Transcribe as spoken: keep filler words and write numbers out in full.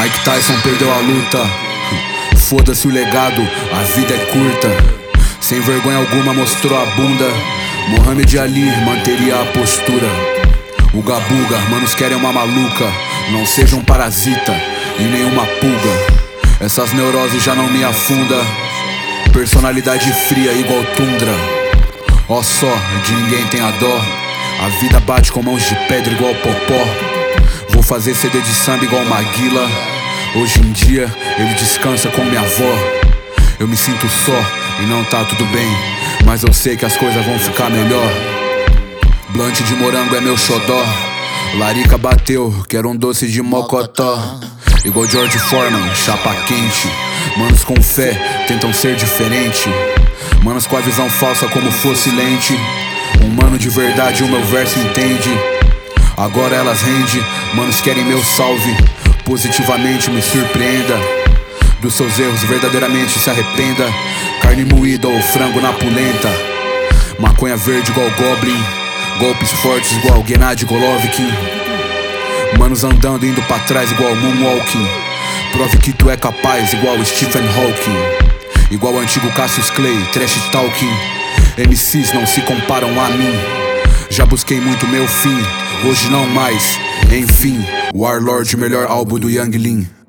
Mike Tyson perdeu a luta. Foda-se o legado, a vida é curta. Sem vergonha alguma mostrou a bunda. Muhammad Ali manteria a postura. O Gabuga, manos querem uma maluca. Não seja um parasita e nenhuma pulga. Essas neuroses já não me afunda. Personalidade fria igual tundra. Ó só, de ninguém tem a dó. A vida bate com mãos de pedra igual popó. Vou fazer C D de samba igual Maguila. Hoje em dia ele descansa com minha avó. Eu me sinto só e não tá tudo bem, mas eu sei que as coisas vão ficar melhor. Blunt de morango é meu xodó. Larica bateu, quero um doce de mocotó. Igual George Foreman, chapa quente. Manos com fé, tentam ser diferente. Manos com a visão falsa como fosse lente. Um mano de verdade, o meu verso entende. Agora elas rendem, manos querem meu salve. Positivamente me surpreenda. Dos seus erros verdadeiramente se arrependa. Carne moída ou frango na polenta. Maconha verde igual Goblin. Golpes fortes igual Gennady Golovkin. Manos andando indo pra trás igual Moonwalking. Prove que tu é capaz igual Stephen Hawking. Igual antigo Cassius Clay, trash talking. M Cs não se comparam a mim. Já busquei muito meu fim, hoje não mais. Enfim, Warlord, melhor álbum do Yang Lean.